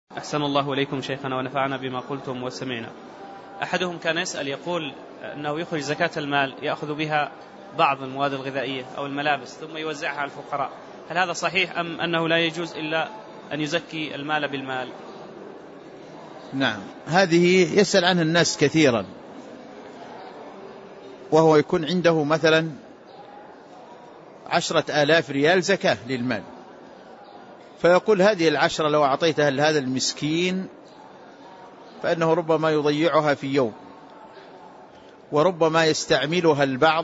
أحسن الله إليكم شيخنا ونفعنا بما قلتم وسمعنا. أحدهم كان يسأل يقول أنه يخرج زكاة المال يأخذ بها بعض المواد الغذائية أو الملابس ثم يوزعها على الفقراء، هل هذا صحيح أم أنه لا يجوز إلا أن يزكي المال بالمال؟ نعم، هذه يسأل عنها الناس كثيرا، وهو يكون عنده مثلا 10,000 ريال زكاة للمال، فيقول هذه 10 لو أعطيتها لهذا المسكين فإنه ربما يضيعها في يوم، وربما يستعملها البعض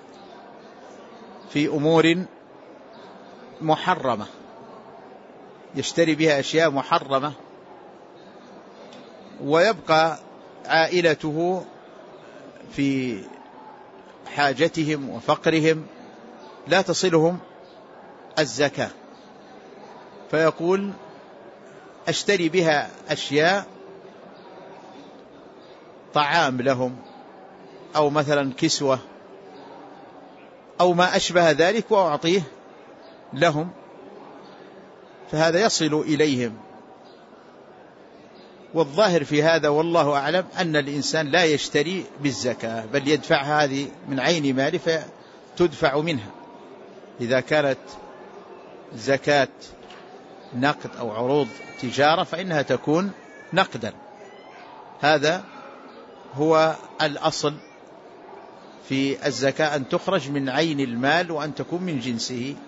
في أمور محرمة، يشتري بها أشياء محرمة، ويبقى عائلته في حاجتهم وفقرهم لا تصلهم الزكاة، فيقول أشتري بها أشياء طعام لهم أو مثلا كسوة أو ما أشبه ذلك وأعطيه لهم، فهذا يصل إليهم. والظاهر في هذا والله أعلم أن الإنسان لا يشتري بالزكاة، بل يدفع هذه من عين ماله فتدفع منها، إذا كانت زكاة نقد أو عروض تجارة فإنها تكون نقدا. هذا هو الأصل في الزكاة، أن تخرج من عين المال وأن تكون من جنسه.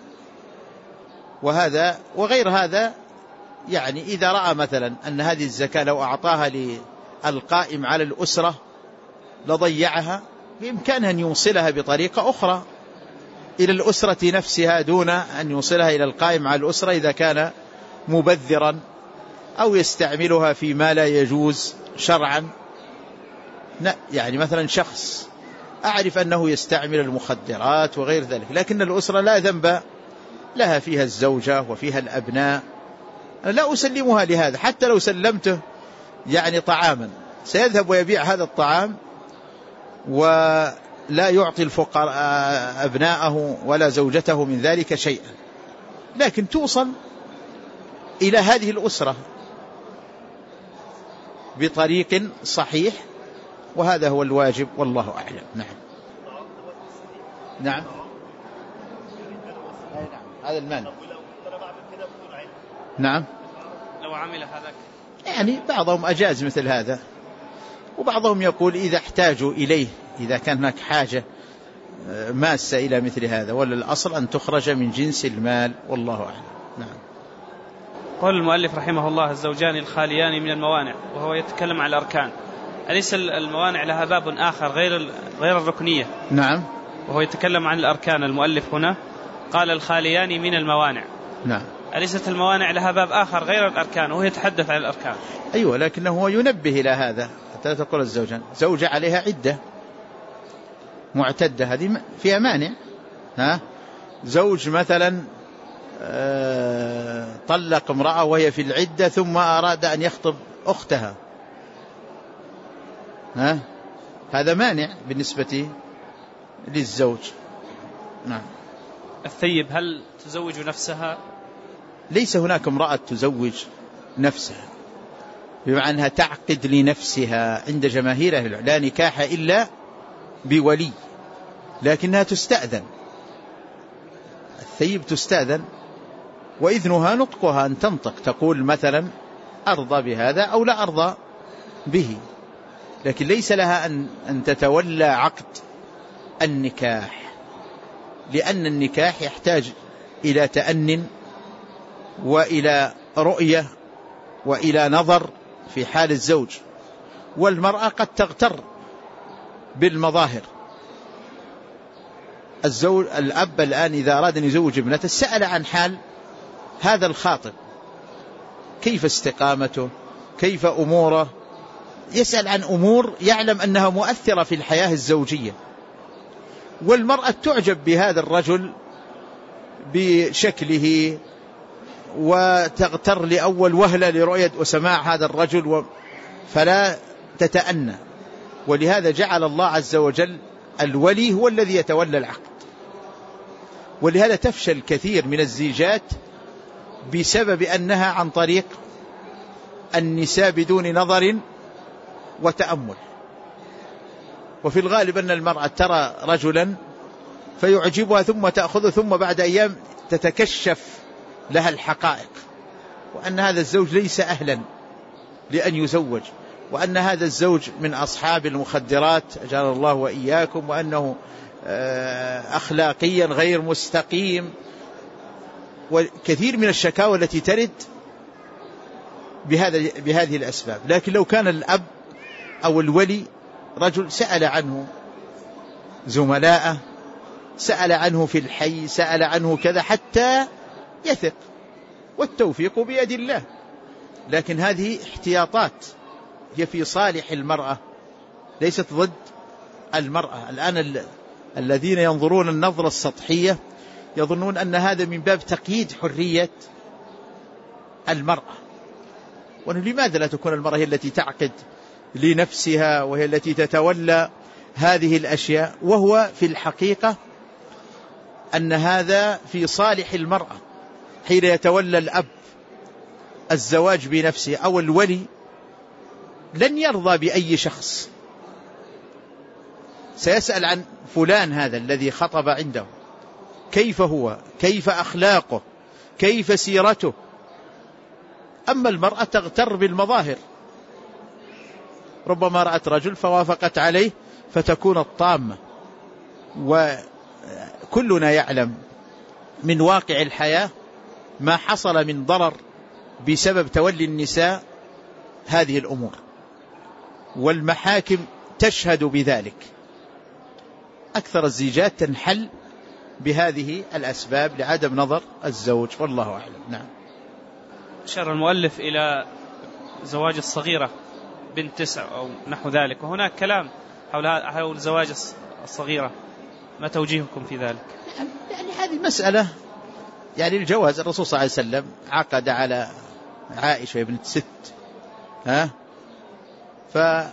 وهذا وغير هذا، يعني إذا رأى مثلا أن هذه الزكاة لو أعطاها للقائم على الأسرة لضيعها، بإمكانه أن يوصلها بطريقة أخرى إلى الأسرة نفسها دون أن يوصلها إلى القائم على الأسرة إذا كان مبذرا أو يستعملها فيما لا يجوز شرعا. يعني مثلا شخص أعرف أنه يستعمل المخدرات وغير ذلك، لكن الأسرة لا ذنب لها، فيها الزوجة وفيها الأبناء، لا أسلمها لهذا، حتى لو سلمته يعني طعاما سيذهب ويبيع هذا الطعام ولا يعطي الفقراء أبناءه ولا زوجته من ذلك شيئا، لكن توصل إلى هذه الأسرة بطريق صحيح، وهذا هو الواجب والله أعلم. نعم نعم هذا المال. نعم لو عمل هذا، يعني بعضهم أجاز مثل هذا، وبعضهم يقول إذا احتاجوا إليه، إذا كان هناك حاجة ماسة إلى مثل هذا، ولا الأصل أن تخرج من جنس المال والله أعلم. نعم. قال المؤلف رحمه الله: الزوجان الخاليان من الموانع، وهو يتكلم عن الأركان، أليس الموانع لها باب آخر غير الركنية؟ نعم. وهو يتكلم عن الأركان، المؤلف هنا قال الخاليان من الموانع. نعم. أليست الموانع لها باب آخر غير الأركان وهو يتحدث عن الأركان؟ أيوة، لكنه هو ينبه إلى هذا حتى تقول الزوجان، زوجة عليها عدة معتدة، هذه فيها مانع. زوج مثلا طلق امرأة وهي في العدة ثم أراد أن يخطب أختها، هذا مانع بالنسبة للزوج. نعم. الثيب هل تزوج نفسها؟ ليس هناك امرأة تزوج نفسها، بمعنى أنها تعقد لنفسها. عند جماهير أهل العلم لا نكاح إلا بولي، لكنها تستأذن، الثيب تستأذن، وإذنها نطقها، أن تنطق تقول مثلا أرضى بهذا أو لا أرضى به، لكن ليس لها أن تتولى عقد النكاح، لأن النكاح يحتاج إلى تأنٍ وإلى رؤية وإلى نظر في حال الزوج، والمرأة قد تغتر بالمظاهر. الأب الآن إذا أراد أن يزوج ابنته سأل عن حال هذا الخاطب، كيف استقامته، كيف أموره، يسأل عن أمور يعلم أنها مؤثرة في الحياة الزوجية. والمرأة تعجب بهذا الرجل بشكله وتغتر لأول وهلة لرؤية وسماع هذا الرجل، فلا تتأنى. ولهذا جعل الله عز وجل الولي هو الذي يتولى العقد، ولهذا تفشل كثير من الزيجات بسبب أنها عن طريق النساء بدون نظر وتأمل. وفي الغالب أن المرأة ترى رجلا فيعجبها ثم تأخذه، ثم بعد أيام تتكشف لها الحقائق، وأن هذا الزوج ليس أهلا لأن يزوج، وأن هذا الزوج من أصحاب المخدرات أجعلنا الله وإياكم، وأنه أخلاقيا غير مستقيم، وكثير من الشكاوى التي ترد بهذه الأسباب. لكن لو كان الأب أو الولي رجل سأل عنه زملاءه، سأل عنه في الحي، سأل عنه كذا حتى يثق، والتوفيق بيد الله. لكن هذه احتياطات هي في صالح المرأة ليست ضد المرأة. الآن الذين ينظرون النظرة السطحية يظنون أن هذا من باب تقييد حرية المرأة، وأنه لماذا لا تكون المرأة هي التي تعقد لنفسها وهي التي تتولى هذه الأشياء، وهو في الحقيقة أن هذا في صالح المرأة حين يتولى الأب الزواج بنفسه أو الولي لن يرضى بأي شخص، سيسأل عن فلان هذا الذي خطب عنده، كيف هو، كيف أخلاقه، كيف سيرته. أما المرأة تغتر بالمظاهر، ربما رأت رجل فوافقت عليه فتكون الطامة. وكلنا يعلم من واقع الحياة ما حصل من ضرر بسبب تولي النساء هذه الأمور، والمحاكم تشهد بذلك. أكثر الزيجات تنحل بهذه الأسباب لعدم نظر الزوج، والله أعلم. نعم. أشار المؤلف إلى زواج الصغيرة بنت 9 أو نحو ذلك، وهناك كلام حول زواج الصغيرة، ما توجيهكم في ذلك؟ يعني هذه مسألة يعني الجواز، الرسول صلى الله عليه وسلم عقد على عائشة بنت 6، فقد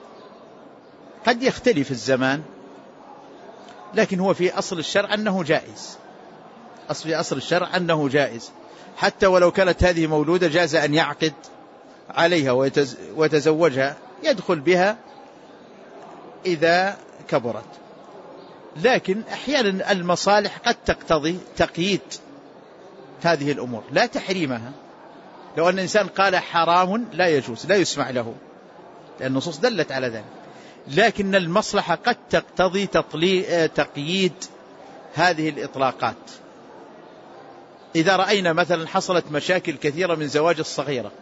يختلف الزمان، لكن هو في أصل الشرع أنه جائز، في أصل الشرع أنه جائز، حتى ولو كانت هذه مولودة جاز أن يعقد عليها ويتزوجها، يدخل بها إذا كبرت. لكن أحيانا المصالح قد تقتضي تقييد هذه الأمور لا تحريمها. لو أن إنسان قال حرام لا يجوز، لا يسمع له، لأن النصوص دلت على ذلك. لكن المصلحة قد تقتضي تقييد هذه الإطلاقات. إذا رأينا مثلا حصلت مشاكل كثيرة من زواج الصغيرة،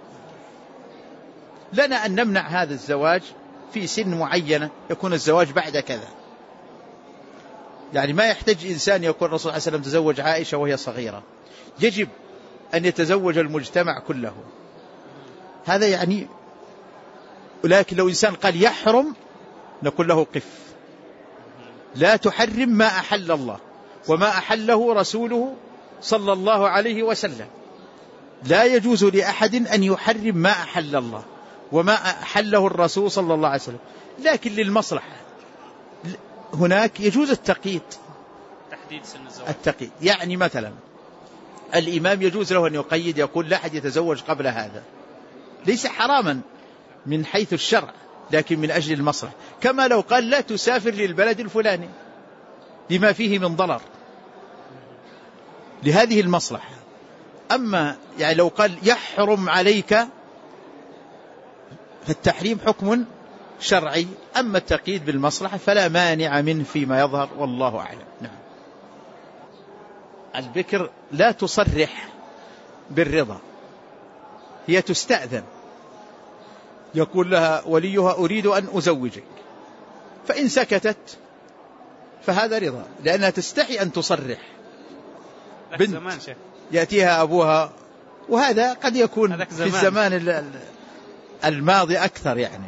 لنا أن نمنع هذا الزواج في سن معينة، يكون الزواج بعد كذا. يعني ما يحتاج إنسان يكون الرسول صلى الله عليه وسلم تزوج عائشة وهي صغيرة، يجب أن يتزوج المجتمع كله، هذا يعني. ولكن لو إنسان قال يحرم نقول له قف، لا تحرم ما أحل الله وما أحله رسوله صلى الله عليه وسلم. لا يجوز لأحد أن يحرم ما أحل الله وما أحله الرسول صلى الله عليه وسلم، لكن للمصلحة هناك يجوز التقييد، تحديد سن الزواج. التقييد يعني مثلا الإمام يجوز له أن يقيد، يقول لا أحد يتزوج قبل هذا، ليس حراما من حيث الشرع، لكن من أجل المصلحة. كما لو قال لا تسافر للبلد الفلاني لما فيه من ضرر، لهذه المصلحة. أما يعني لو قال يحرم عليك فالتحريم حكم شرعي، أما التقييد بالمصلحة فلا مانع منه فيما يظهر، والله أعلم. نعم. البكر لا تصرح بالرضا، هي تستأذن، يقول لها وليها أريد أن أزوجك، فإن سكتت فهذا رضا، لأنها تستحي أن تصرح. بنت يأتيها أبوها، وهذا قد يكون في الزمان الماضي أكثر، يعني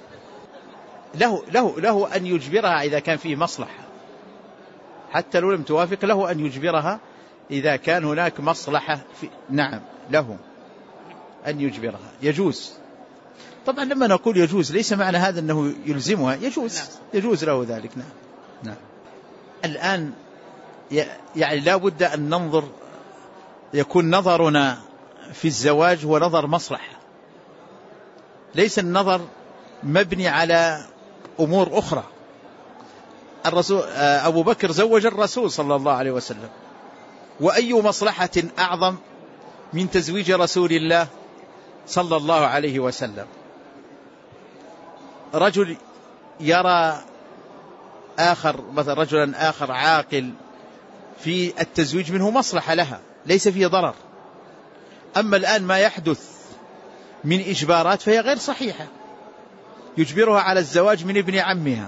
له أن يجبرها إذا كان فيه مصلحة، حتى لو لم توافق له أن يجبرها إذا كان هناك مصلحة نعم له أن يجبرها، يجوز. طبعا لما نقول يجوز ليس معنى هذا أنه يلزمها، يجوز له ذلك. نعم. الآن يعني لا بد أن ننظر، يكون نظرنا في الزواج هو نظر مصلحة، ليس النظر مبني على أمور أخرى. الرسول أبو بكر زوج الرسول صلى الله عليه وسلم، وأي مصلحة أعظم من تزويج رسول الله صلى الله عليه وسلم؟ رجل يرى آخر مثلا رجلا آخر عاقل في التزويج منه مصلحة لها، ليس فيه ضرر. أما الآن ما يحدث من إجبارات فهي غير صحيحة، يجبرها على الزواج من ابن عمها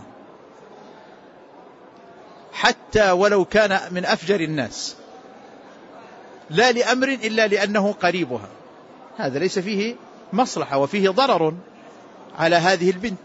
حتى ولو كان من أفجر الناس، لا لأمر إلا لأنه قريبها. هذا ليس فيه مصلحة وفيه ضرر على هذه البنت،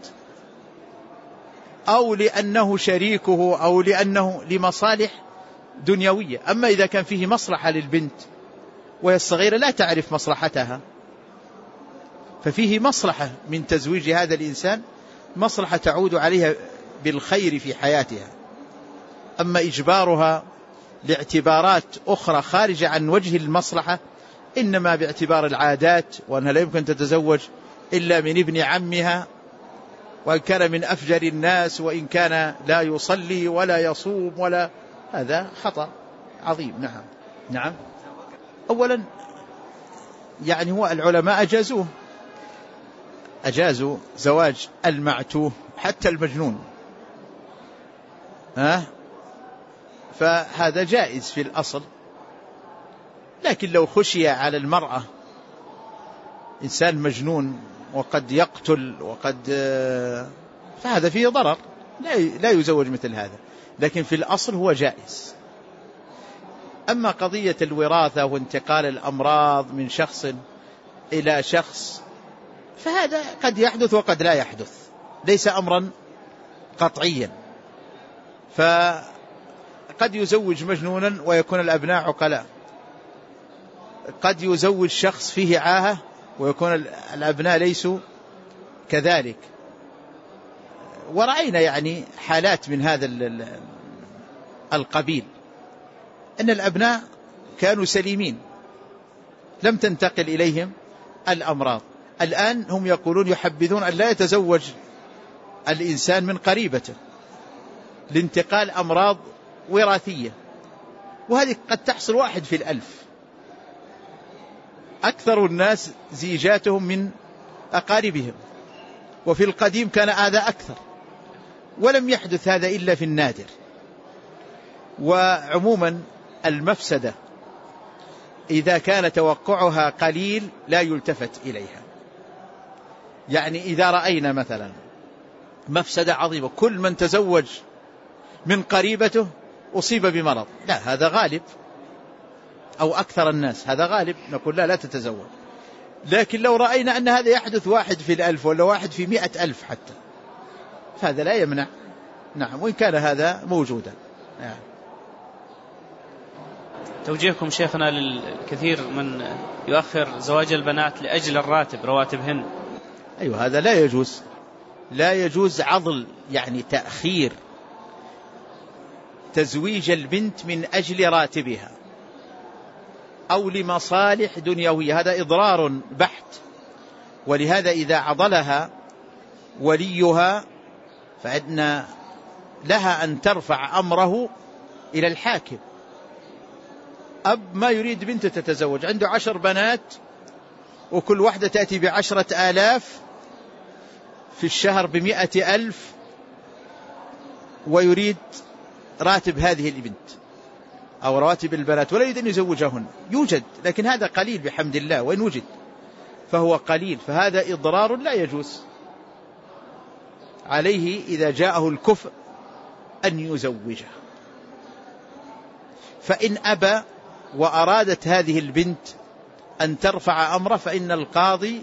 أو لأنه شريكه، أو لأنه لمصالح دنيوية. أما إذا كان فيه مصلحة للبنت وهي الصغيرة لا تعرف مصلحتها، ففيه مصلحة من تزويج هذا الإنسان، مصلحة تعود عليها بالخير في حياتها. أما إجبارها لاعتبارات أخرى خارجة عن وجه المصلحة، إنما باعتبار العادات، وأنها لا يمكن تتزوج إلا من ابن عمها، وإن كان من أفجر الناس، وإن كان لا يصلي ولا يصوم ولا، هذا خطأ عظيم. نعم. أولا يعني هو العلماء أجازوا زواج المعتوه حتى المجنون، فهذا جائز في الأصل. لكن لو خشي على المرأة إنسان مجنون وقد يقتل فهذا فيه ضرر، لا يزوج مثل هذا. لكن في الأصل هو جائز. أما قضية الوراثة وانتقال الأمراض من شخص إلى شخص، فهذا قد يحدث وقد لا يحدث، ليس أمرا قطعيا. فقد يزوج مجنونا ويكون الأبناء عقلاء، قد يزوج شخص فيه عاهة ويكون الأبناء ليسوا كذلك. ورأينا يعني حالات من هذا القبيل، أن الأبناء كانوا سليمين، لم تنتقل إليهم الأمراض. الآن هم يقولون يحبذون أن لا يتزوج الإنسان من قريبته لانتقال أمراض وراثية، وهذه قد تحصل 1 في 1000. أكثر الناس زيجاتهم من أقاربهم، وفي القديم كان هذا أكثر، ولم يحدث هذا إلا في النادر. وعموما المفسدة إذا كان توقعها قليل لا يلتفت إليها. يعني إذا رأينا مثلا مفسدة عظيمة، كل من تزوج من قريبته أصيب بمرض، لا، هذا غالب، أو أكثر الناس هذا غالب، نقول لا تتزوج. لكن لو رأينا أن هذا يحدث 1 في 1000 ولا 1 في 100,000 حتى، فهذا لا يمنع، نعم، وإن كان هذا موجودا. توجيهكم شيخنا للكثير من يؤخر زواج البنات لأجل الراتب، رواتبهن. أيوة، هذا لا يجوز عضل، يعني تأخير تزويج البنت من أجل راتبها أو لمصالح دنيوية، هذا إضرار بحت. ولهذا إذا عضلها وليها فإن لها أن ترفع أمره إلى الحاكم. أب ما يريد بنته تتزوج، عنده 10 بنات وكل واحدة تأتي ب10,000 في الشهر، ب100,000، ويريد راتب هذه البنت أو رواتب البنات، ولا يريد أن يزوجهن. يوجد، لكن هذا قليل بحمد الله، وإن وجد فهو قليل، فهذا إضرار لا يجوز عليه إذا جاءه الكفء أن يزوجه. فإن أبى وأرادت هذه البنت أن ترفع أمره، فإن القاضي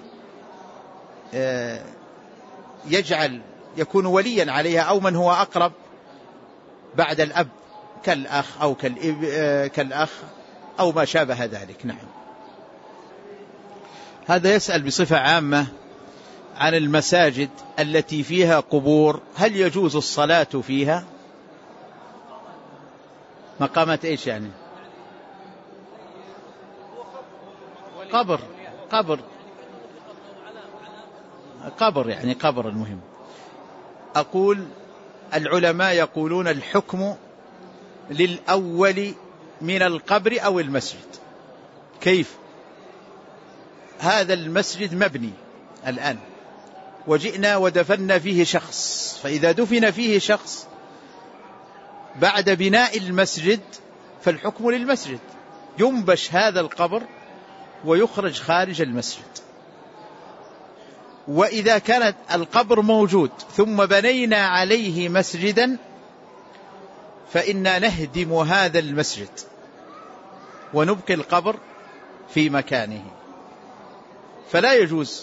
يكون وليا عليها، أو من هو أقرب بعد الأب كالأخ أو كالأخ أو ما شابه ذلك. نعم. هذا يسأل بصفة عامة عن المساجد التي فيها قبور، هل يجوز الصلاة فيها؟ مقامات إيش يعني؟ قبر قبر، يعني قبر. المهم أقول العلماء يقولون الحكم للأول من القبر أو المسجد. كيف؟ هذا المسجد مبني الآن وجئنا ودفنا فيه شخص، فإذا دفن فيه شخص بعد بناء المسجد فالحكم للمسجد، ينبش هذا القبر ويخرج خارج المسجد. وإذا كانت القبر موجود ثم بنينا عليه مسجدا فإنا نهدم هذا المسجد ونبقي القبر في مكانه. فلا يجوز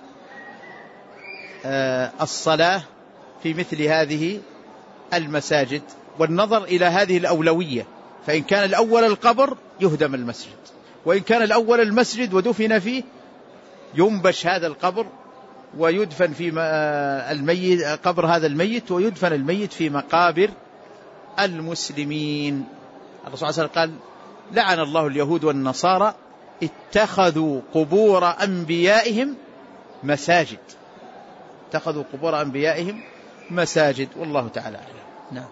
الصلاة في مثل هذه المساجد، والنظر إلى هذه الأولوية. فإن كان الأول القبر يهدم المسجد، وإن كان الأول المسجد ودفن فيه ينبش هذا القبر ويدفن في الميت، قبر هذا الميت، ويدفن الميت في مقابر المسلمين. الرسول صلى الله عليه وسلم قال: لعن الله اليهود والنصارى اتخذوا قبور أنبيائهم مساجد. اتخذوا قبور أنبيائهم مساجد. والله تعالى أعلم. نعم.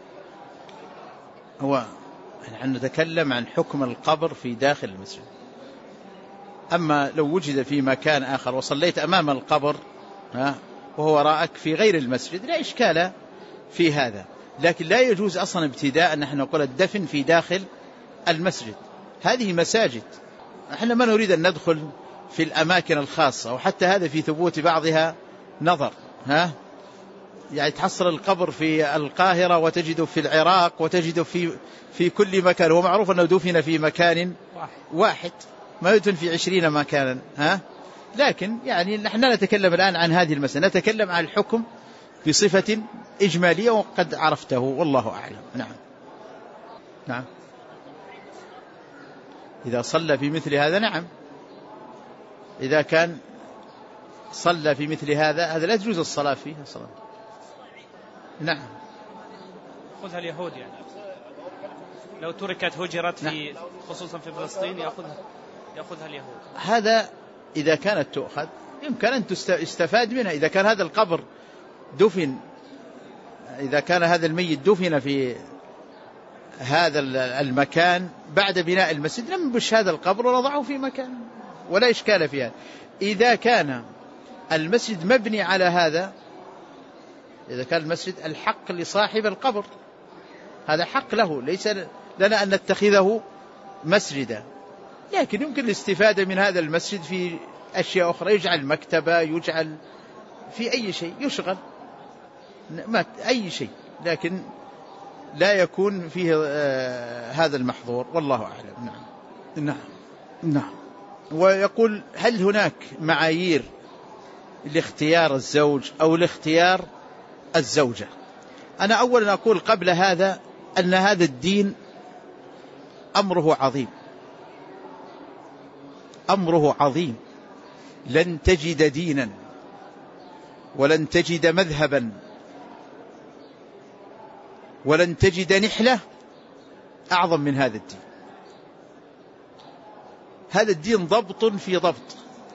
هو نحن نتكلم عن حكم القبر في داخل المسجد. أما لو وجد في مكان آخر وصليت أمام القبر وهو وراءك في غير المسجد لا إشكال في هذا، لكن لا يجوز أصلا ابتداء أن نحن نقول الدفن في داخل المسجد. هذه مساجد، نحن ما نريد أن ندخل في الأماكن الخاصة، وحتى هذا في ثبوت بعضها نظر. يعني تحصل القبر في القاهرة وتجده في العراق وتجده في كل مكان. هو معروف أنه دفن في مكان واحد، ما يدفن في 20 مكانا. لكن يعني نحن نتكلم الآن عن هذه المسألة، نتكلم عن الحكم بصفة إجمالية وقد عرفته والله أعلم. نعم. نعم. إذا صلى في مثل هذا نعم، إذا كان صلى في مثل هذا لا تجوز الصلاة فيه الصلاة. نعم. يأخذها اليهود، يعني لو تركت هجرت في خصوصا في فلسطين يأخذها اليهود. هذا إذا كانت تؤخذ يمكن أن تستفاد منها. إذا كان هذا القبر دفن، إذا كان هذا الميت دفن في هذا المكان بعد بناء المسجد ننبش هذا القبر ونضعه في مكان ولا إشكال فيها. إذا كان المسجد مبني على هذا، إذا كان المسجد الحق لصاحب القبر، هذا حق له، ليس لنا أن نتخذه مسجدا، لكن يمكن الاستفادة من هذا المسجد في أشياء أخرى، يجعل مكتبة، يجعل في أي شيء، يشغل أي شيء، لكن لا يكون فيه هذا المحظور والله أعلم. نعم. نعم. نعم. ويقول: هل هناك معايير لاختيار الزوج أو لاختيار الزوجة؟ أنا أولا أقول قبل هذا أن هذا الدين أمره عظيم، أمره عظيم. لن تجد دينا ولن تجد مذهبا ولن تجد نحلة أعظم من هذا الدين. هذا الدين ضبط في ضبط،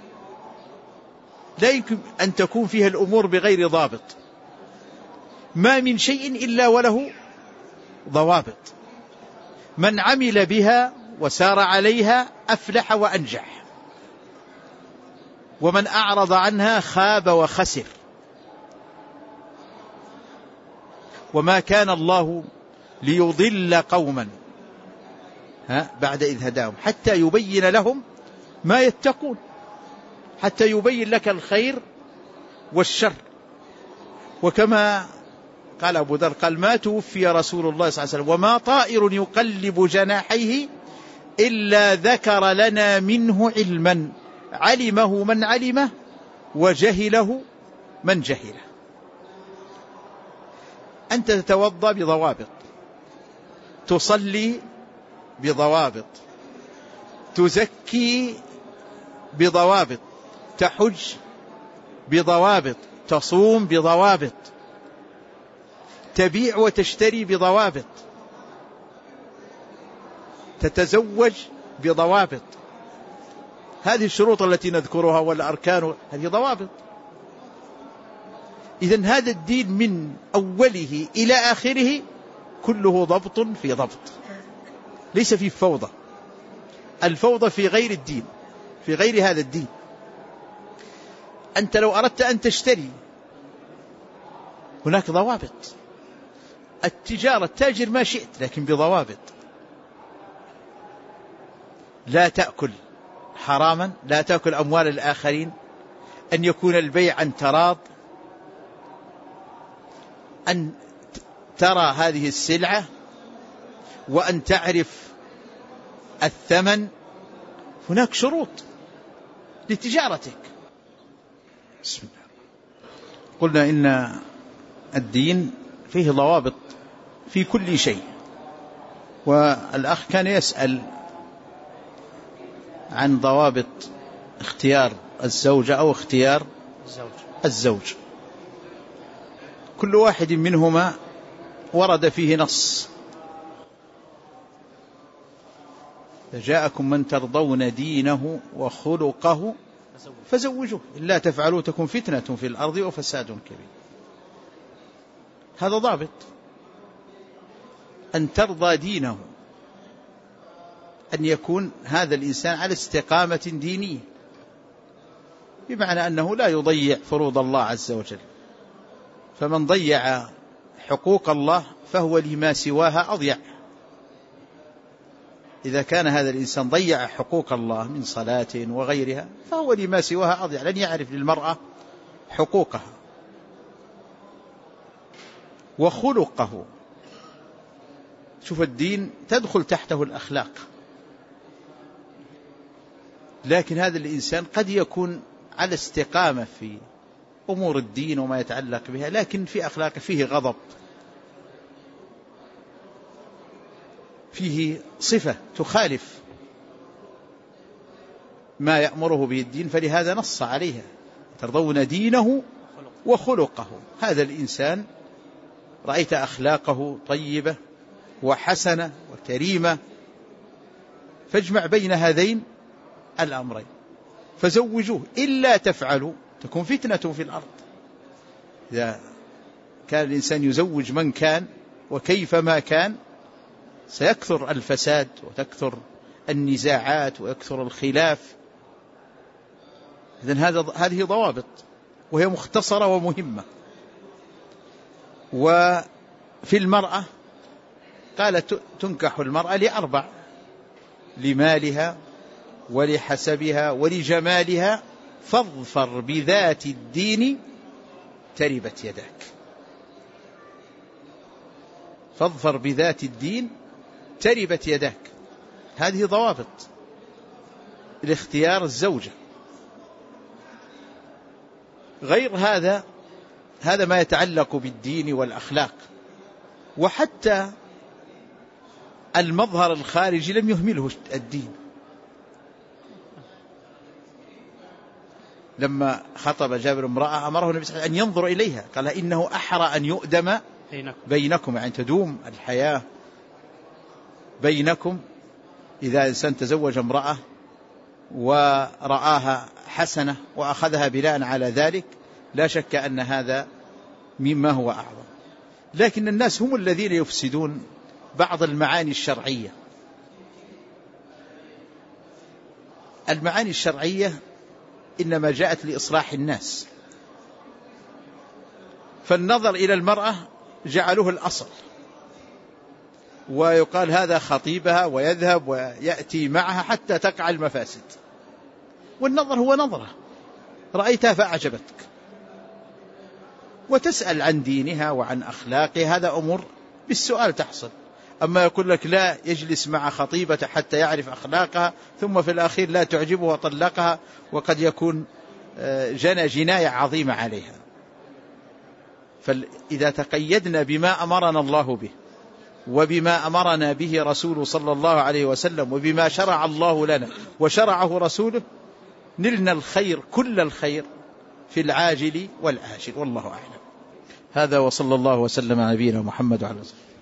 لا يمكن أن تكون فيها الأمور بغير ضابط. ما من شيء إلا وله ضوابط، من عمل بها وسار عليها أفلح وأنجح، ومن أعرض عنها خاب وخسر. وما كان الله ليضل قوما بعد إذ هداهم حتى يبين لهم ما يتقون، حتى يبين لك الخير والشر. وكما قال أبو ذر قال: ما توفي رسول الله صلى الله عليه وسلم وما طائر يقلب جناحيه إلا ذكر لنا منه علما علمه من علمه وجهله من جهله. أنت تتوضأ بضوابط، تصلي بضوابط، تزكي بضوابط، تحج بضوابط، تصوم بضوابط، تبيع وتشتري بضوابط، تتزوج بضوابط. هذه الشروط التي نذكرها والأركان هذه ضوابط. إذن هذا الدين من أوله إلى آخره كله ضبط في ضبط، ليس فيه فوضى. الفوضى في غير الدين، في غير هذا الدين. أنت لو أردت أن تشتري هناك ضوابط. التجارة تاجر ما شئت لكن بضوابط. لا تأكل حراما، لا تأكل أموال الآخرين، أن يكون البيع عن تراض، أن ترى هذه السلعة وأن تعرف الثمن. هناك شروط لتجارتك. بسم الله. قلنا إن الدين فيه ضوابط في كل شيء. والأخ كان يسأل عن ضوابط اختيار الزوجة أو اختيار الزوج. كل واحد منهما ورد فيه نص: جاءكم من ترضون دينه وخلقه فزوجوه، إلا تفعلوا تكن فتنة في الأرض وفساد كبير. هذا ضابط، أن ترضى دينه، أن يكون هذا الإنسان على استقامة دينية، بمعنى أنه لا يضيع فروض الله عز وجل. فمن ضيع حقوق الله فهو لما سواها أضيع. إذا كان هذا الإنسان ضيع حقوق الله من صلاة وغيرها فهو لما سواها أضيع، لن يعرف للمرأة حقوقها. وخلقه، شوف الدين تدخل تحته الأخلاق، لكن هذا الإنسان قد يكون على استقامة في أمور الدين وما يتعلق بها، لكن في أخلاقه فيه غضب، فيه صفة تخالف ما يأمره به الدين، فلهذا نص عليها: ترضون دينه وخلقه. هذا الإنسان رأيت أخلاقه طيبة وحسنة وكريمة، فاجمع بين هذين الأمرين فزوجوه، إلا تفعلوا تكون فتنة في الأرض. إذا كان الإنسان يزوج من كان وكيفما كان سيكثر الفساد وتكثر النزاعات ويكثر الخلاف. إذن هذه ضوابط وهي مختصرة ومهمة. وفي المرأة قال تنكح المرأة ل4: لمالها ولحسبها ولجمالها، فاظفر بذات الدين تربت يداك. فاظفر بذات الدين تربت يداك. هذه ضوابط لاختيار الزوجة. غير هذا ما يتعلق بالدين والأخلاق. وحتى المظهر الخارجي لم يهمله الدين. لما خطب جابر امرأة أمره النبي صلى الله عليه وسلم أن ينظر إليها، قال: إنه أحرى أن يؤدم بينكم، يعني تدوم الحياة بينكم. إذا إنسان تزوج امرأة ورآها حسنة وأخذها بناء على ذلك لا شك أن هذا مما هو أعظم. لكن الناس هم الذين يفسدون بعض المعاني الشرعية. المعاني الشرعية إنما جاءت لإصلاح الناس، فالنظر إلى المرأة جعلوه الأصل، ويقال هذا خطيبها ويذهب ويأتي معها حتى تقع المفاسد. والنظر هو نظرة، رأيتها فأعجبتك وتسأل عن دينها وعن أخلاقها، هذا أمور بالسؤال تحصل. أما يقول لك لا يجلس مع خطيبته حتى يعرف أخلاقها ثم في الأخير لا تعجبه وطلقها، وقد يكون جنى جناية عظيمة عليها. فإذا تقيدنا بما أمرنا الله به وبما أمرنا به رسول صلى الله عليه وسلم وبما شرع الله لنا وشرعه رسوله نلنا الخير كل الخير في العاجل والآجل، والله أعلم. هذا وصلى الله وسلم على نبينا محمد وعلى آله وسلم.